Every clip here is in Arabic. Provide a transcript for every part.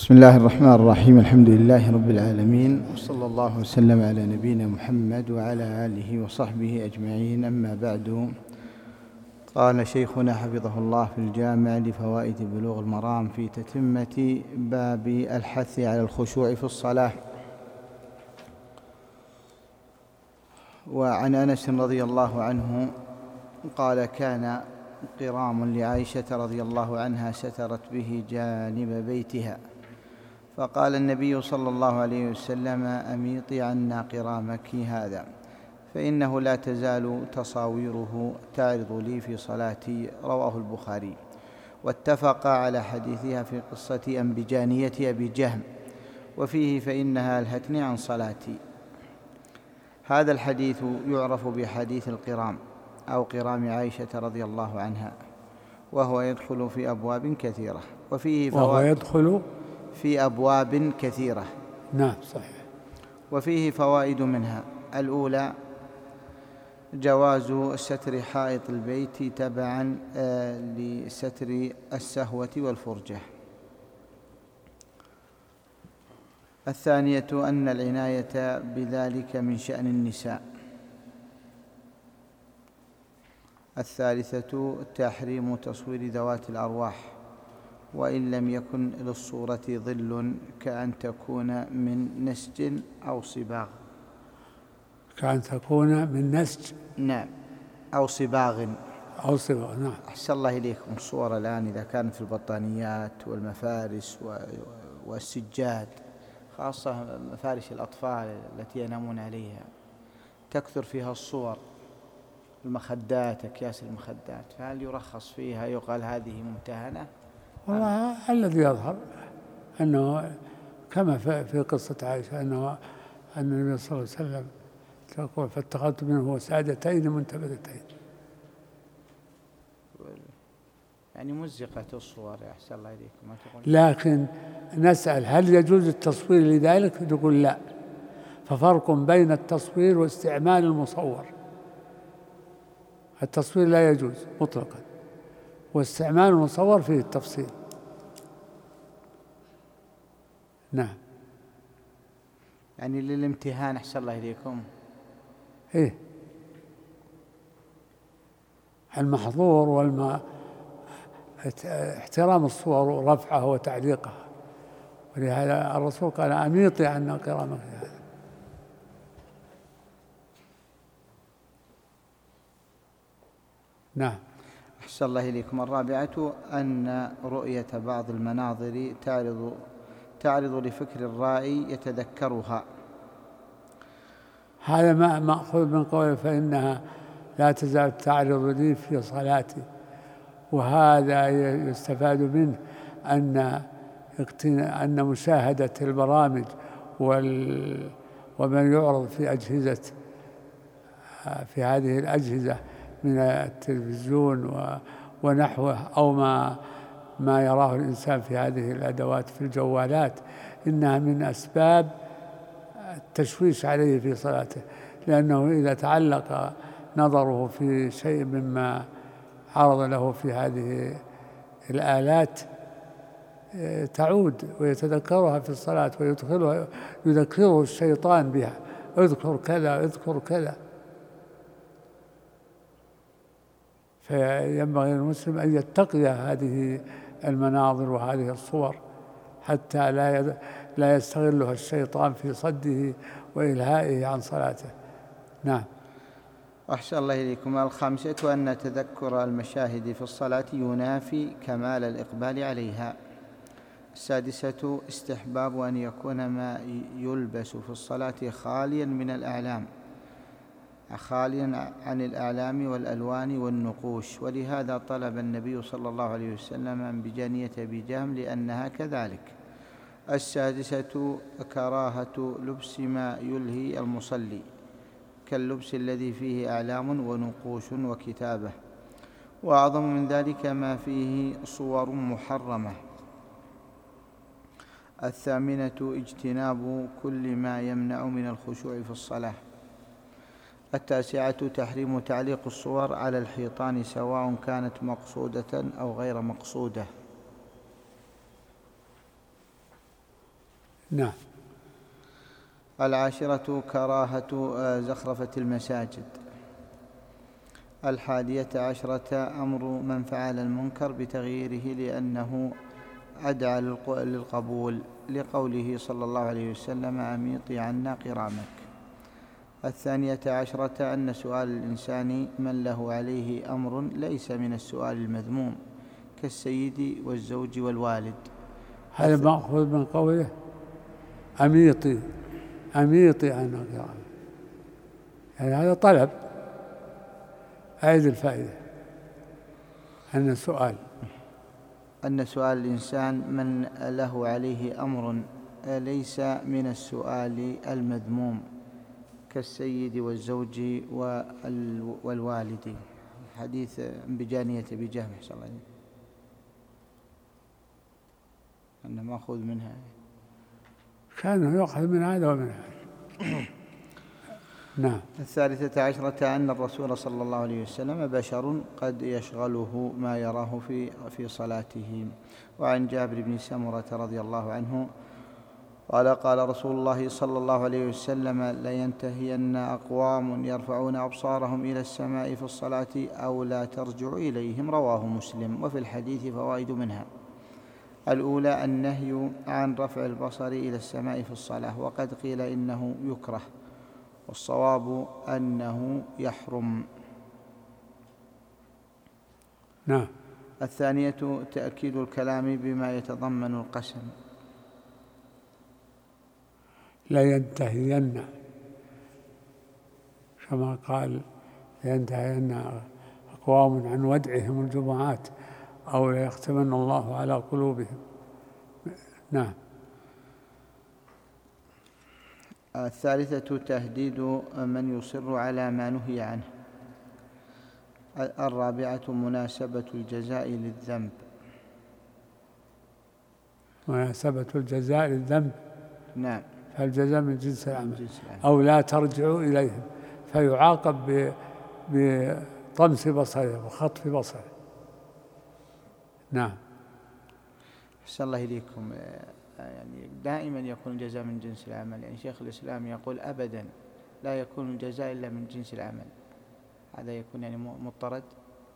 بسم الله الرحمن الرحيم. الحمد لله رب العالمين، وصلى الله وسلم على نبينا محمد وعلى آله وصحبه أجمعين. أما بعد، قال شيخنا حفظه الله في الجامع لفوائد بلوغ المرام في تتمة باب الحث على الخشوع في الصلاة: وعن أنس رضي الله عنه قال: كان قرام لعائشة رضي الله عنها سترت به جانب بيتها، فقال النبي صلى الله عليه وسلم: أميطي عنا قرامك هذا، فإنه لا تزال تصاويره تعرض لي في صلاتي. رواه البخاري. واتفق على حديثها في قصة أنبجانية أبي جهم، وفيه: فإنها ألهتني عن صلاتي. هذا الحديث يعرف بحديث القرام أو قرام عائشة رضي الله عنها، وهو يدخل في أبواب كثيرة، وفيه في أبواب كثيرة. نعم صحيح. وفيه فوائد منها: الأولى: جواز ستر حائط البيت تبعا لستر السهوة والفرجة. الثانية: أن العناية بذلك من شأن النساء. الثالثة: تحريم تصوير ذوات الأرواح، وإن لم يكن للصورة ظل، كأن تكون من نسج أو صباغ. كأن تكون من نسج، نعم، أو صباغ. نعم. أحسن الله إليكم. الصور الآن إذا كانت في البطانيات والمفارش والسجاد، خاصة مفارش الأطفال التي ينامون عليها، تكثر فيها الصور، المخدات، أكياس المخدات، فهل يرخص فيها؟ يقال هذه ممتهنة؟ والله الذي يظهر أنه كما في قصة عائشة أن النبي صلى الله عليه وسلم تقول: فاتخذت منه وسادتين منتبذتين. يعني مزقة الصور. أحسن الله إليكم. لكن نسأل: هل يجوز التصوير لذلك؟ تقول لا. ففرق بين التصوير واستعمال المصور. التصوير لا يجوز مطلقا، واستعمال المصور فيه التفصيل. نعم. يعني للامتهان. أحسن الله إليكم. إيه، المحظور احترام الصور ورفعها وتعليقها، ولهذا الرسول قال: أميطي عنا كرامك هذا. نعم. أحسن الله إليكم. الرابعة: أن رؤية بعض المناظر تعرض لفكر الرائي يتذكرها. هذا ما مأخوذ من قوله: فإنها لا تزال تعرض لي في صلاتي. وهذا يستفاد منه أن مشاهدة البرامج ومن يعرض في هذه الأجهزة من التلفزيون ونحوه، أو ما يراه الإنسان في هذه الأدوات في الجوالات، إنها من أسباب التشويش عليه في صلاته، لأنه إذا تعلق نظره في شيء مما عرض له في هذه الآلات تعود ويتذكرها في الصلاة، يذكره الشيطان بها: اذكر كذا اذكر كذا. فينبغي للمسلم أن يتقي هذه المناظر وهذه الصور حتى لا يستغلها الشيطان في صده وإلهائه عن صلاته. نعم. أحسن الله إليكم. الخامسة: أن تذكر المشاهد في الصلاة ينافي كمال الإقبال عليها. السادسة: استحباب أن يكون ما يلبس في الصلاة خاليا عن الأعلام والألوان والنقوش، ولهذا طلب النبي صلى الله عليه وسلم أنبجانية أبي جهم لأنها كذلك. السادسة: كراهة لبس ما يلهي المصلي، كاللبس الذي فيه أعلام ونقوش وكتابة، وأعظم من ذلك ما فيه صور محرمة. الثامنة: اجتناب كل ما يمنع من الخشوع في الصلاة. التاسعة: تحريم تعليق الصور على الحيطان سواء كانت مقصودة أو غير مقصودة. نعم. 10 كراهة زخرفة المساجد. 11 أمر من فعل المنكر بتغييره لأنه أدعى للقبول، لقوله صلى الله عليه وسلم: أميطي عنا قرامك. 12 أن سؤال الإنسان من له عليه أمر ليس من السؤال المذموم، كالسيد والزوج والوالد. هذا مأخوذ من قوله أميطي عنا قرامك، يعني هذا طلب. أعيد الفائدة. أن سؤال الإنسان من له عليه أمر ليس من السؤال المذموم، كالسيد والزوج والوالد. حديث بجانية بجهم، صلى الله عليه وسلم، أنه مأخوذ منها، كان يؤخذ من هذا ومن هذا. نعم. 13 أن الرسول صلى الله عليه وسلم بشر قد يشغله ما يراه في صلاته. وعن جابر بن سمرة رضي الله عنه قال: قال رسول الله صلى الله عليه وسلم: لينتهين أقوام يرفعون أبصارهم إلى السماء في الصلاة أو لا ترجع إليهم. رواه مسلم. وفي الحديث فوائد منها: الأولى النهي عن رفع البصر إلى السماء في الصلاة، وقد قيل إنه يكره، والصواب أنه يحرم. نعم. الثانية تأكيد الكلام بما يتضمن القسم. لا ينتهين، كما قال: لينتهين أقوام عن ودعهم الجمعات أو ليختمن الله على قلوبهم. نعم. الثالثة تهديد من يصر على ما نهي عنه. 4 مناسبة الجزاء للذنب. مناسبة الجزاء للذنب. نعم. فالجزاء من جنس العمل. أو لا ترجعوا إليهم، فيعاقب بطمس بصره وخطف بصره. نعم. أحسن الله إليكم. يعني دائما يكون الجزاء من جنس العمل، يعني شيخ الإسلام يقول أبدا لا يكون الجزاء إلا من جنس العمل. هذا يكون يعني مضطرد.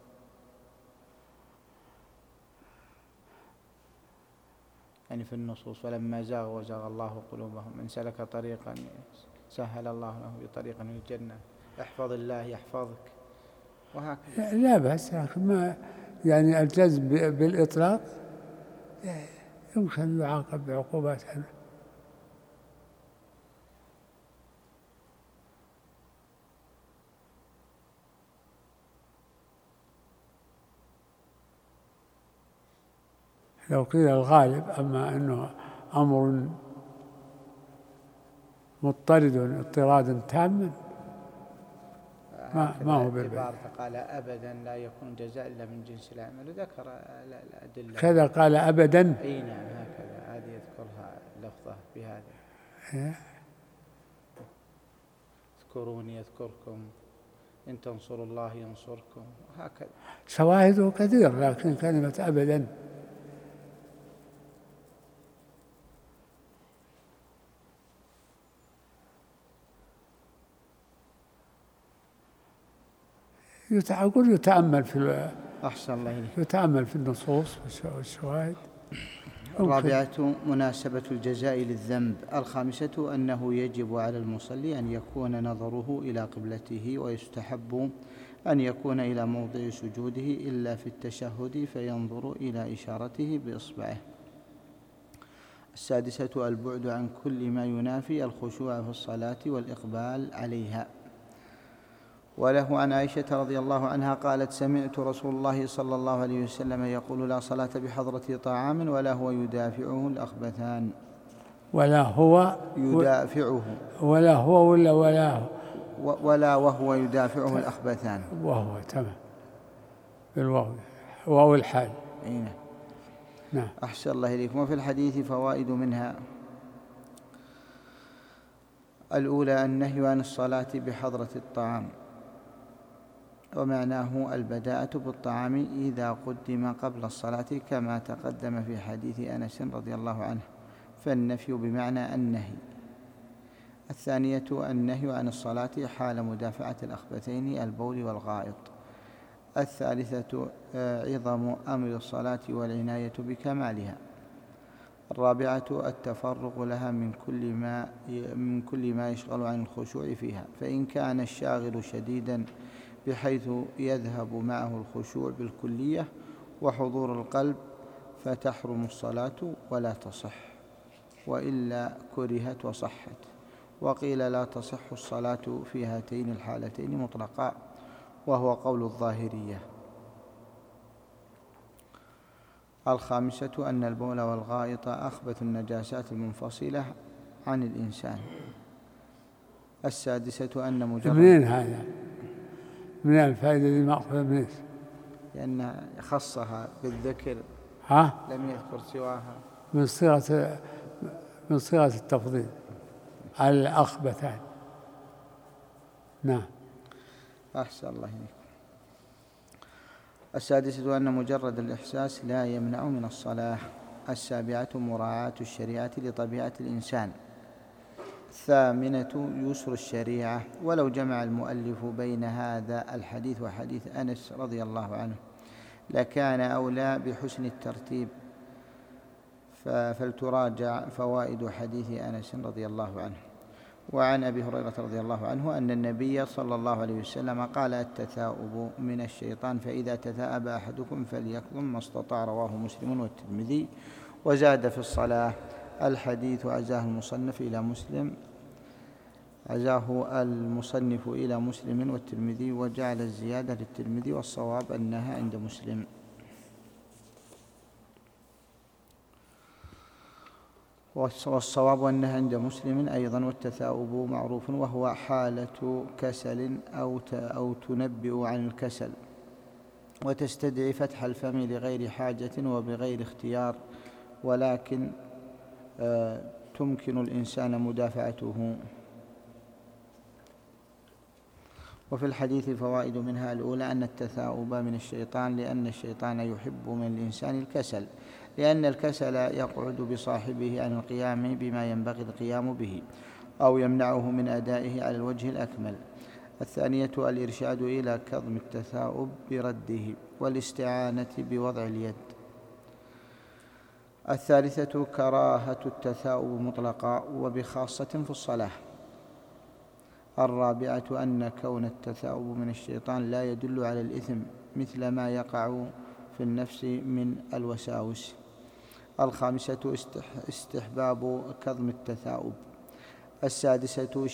يعني في النصوص: فلما زاغوا وزاغ الله قلوبهم، من سلك طريقا سهل الله له بطريقا من الجنة، احفظ الله يحفظك، وهكذا. لا بأس، لكن ما يعني الجزم بالإطلاق يمكن أن يعاقب بعقوبات عنه. لو قيل الغالب، أما أنه أمر مضطرد اضطرادا تاما ما هو بالبعض. قال أبدا لا يكون جزاء إلا من جنس العمل، وذكر الأدلة. كذا قال أبدا. أي نعم، هكذا هذه يذكرها لفظة بهذا: اذكروني يذكركم، إن تنصروا الله ينصركم، وهكذا. شواهده كثير، لكن كلمة أبدا أقول يتأمل في أحسن الله إليك. يتأمل في النصوص والشواهد. 4 مناسبة الجزاء للذنب. 5 أنه يجب على المصلي أن يكون نظره إلى قبلته، ويستحب أن يكون إلى موضع سجوده إلا في التشهد فينظر إلى إشارته بإصبعه. 6 البعد عن كل ما ينافي الخشوع في الصلاة والإقبال عليها. وله عن عائشة رضي الله عنها قالت: سمعت رسول الله صلى الله عليه وسلم يقول: لا صلاة بحضرة طعام ولا هو يدافعه الأخبثان. ولا هو يدافعه، ولا هو ولا وهو يدافعه الأخبثان. وهو تمام بالواو، واو الحال. نعم. أحسن الله إليكم. وفي الحديث فوائد منها: الأولى النهي عن الصلاة بحضرة الطعام، ومعناه البداءة بالطعام إذا قدم قبل الصلاة، كما تقدم في حديث أنس رضي الله عنه. فالنفي بمعنى النهي. الثانية النهي عن الصلاة حال مدافعة الأخبثين البول والغائط. الثالثة عظم أمر الصلاة والعناية بكمالها. الرابعة التفرغ لها من كل ما يشغل عن الخشوع فيها، فإن كان الشاغل شديدا بحيث يذهب معه الخشوع بالكلية وحضور القلب فتحرم الصلاة ولا تصح، وإلا كرهت وصحت. وقيل لا تصح الصلاة في هاتين الحالتين مطلقا، وهو قول الظاهرية. الخامسة أن البول والغائط أخبث النجاسات المنفصلة عن الإنسان. السادسة أن مجرد منين هذا؟ من الفائدة دي مأخوذة منين؟ لأن خصها بالذكر لم يذكر سواها من صيغة التفضيل على الأخبثان. نعم. أحسن الله إليك. السادسة أن مجرد الإحساس لا يمنع من الصلاة. السابعة مراعاة الشريعة لطبيعة الإنسان. الثامنة يسر الشريعة. ولو جمع المؤلف بين هذا الحديث وحديث أنس رضي الله عنه لكان أولى بحسن الترتيب، فلتراجع فوائد حديث أنس رضي الله عنه. وعن أبي هريرة رضي الله عنه أن النبي صلى الله عليه وسلم قال: التثاؤب من الشيطان، فإذا تثاءب أحدكم فليكظم ما استطاع. رواه مسلم والترمذي. وزاد في الصلاة. الحديث عزاه المصنف إلى مسلم والترمذي، وجعل الزيادة للترمذي، والصواب أنها عند مسلم. والصواب أنها عند مسلم أيضا. والتثاؤب معروف، وهو حالة كسل أو تنبئ عن الكسل، وتستدعي فتح الفم لغير حاجة وبغير اختيار، ولكن تمكن الإنسان مدافعته. وفي الحديث فوائد، منها الأولى أن التثاؤب من الشيطان، لأن الشيطان يحب من الإنسان الكسل، لأن الكسل يقعد بصاحبه عن القيام بما ينبغي القيام به أو يمنعه من أدائه على الوجه الأكمل. الثانية الإرشاد إلى كظم التثاؤب برده والاستعانة بوضع اليد. الثالثة كراهة التثاؤب مطلقا وبخاصة في الصلاة. الرابعة أن كون التثاؤب من الشيطان لا يدل على الإثم مثل ما يقع في النفس من الوساوس. الخامسة استحباب كظم التثاؤب. السادسة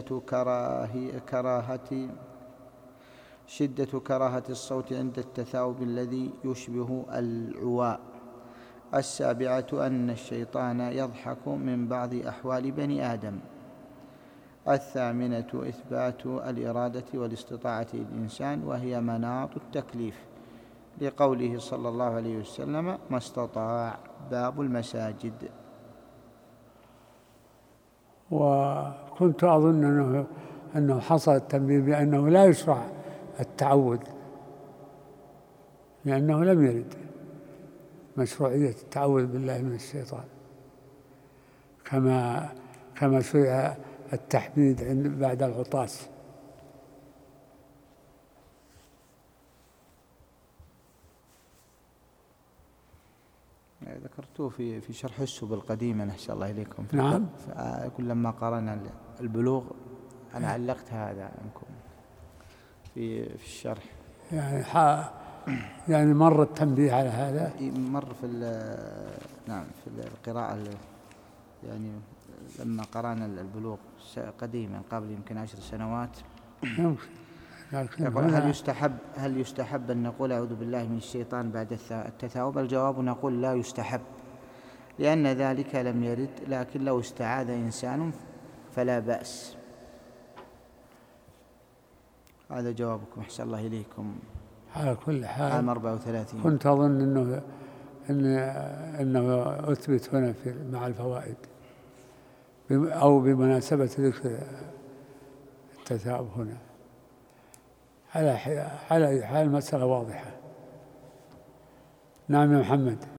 شدة كراهة الصوت عند التثاؤب الذي يشبه العواء. السابعة أن الشيطان يضحك من بعض أحوال بني آدم. الثامنة إثبات الإرادة والاستطاعة للإنسان، وهي مناط التكليف، لقوله صلى الله عليه وسلم: ما استطاع. باب المساجد. وكنت أظن أنه حصل التنبيه بأنه لا يشرع التعوذ، لأنه لم يرد مشروعية التعوذ بالله من الشيطان، كما شرع التحميد بعد العطاس. ذكرته في شرح السبل القديمة، نحسن الله إليكم. نعم. أقول لما قرأنا البلوغ أنا علقت هذا عنكم في الشرح، يعني مر التنبيه على هذا، مر نعم في القراءة، يعني لما قرأنا البلوغ قديما قبل يمكن 10 سنوات. يقول: هل يستحب أن نقول أعوذ بالله من الشيطان بعد التثاؤب؟ الجواب: نقول لا يستحب، لأن ذلك لم يرد، لكن لو استعاذ إنسان فلا بأس. هذا جوابكم، أحسن الله إليكم. على كل حال عام 34 كنت أظن أنه أثبت هنا مع الفوائد أو بمناسبة ذكر التثاؤب هنا. على أي حال مسألة واضحة. نعم يا محمد.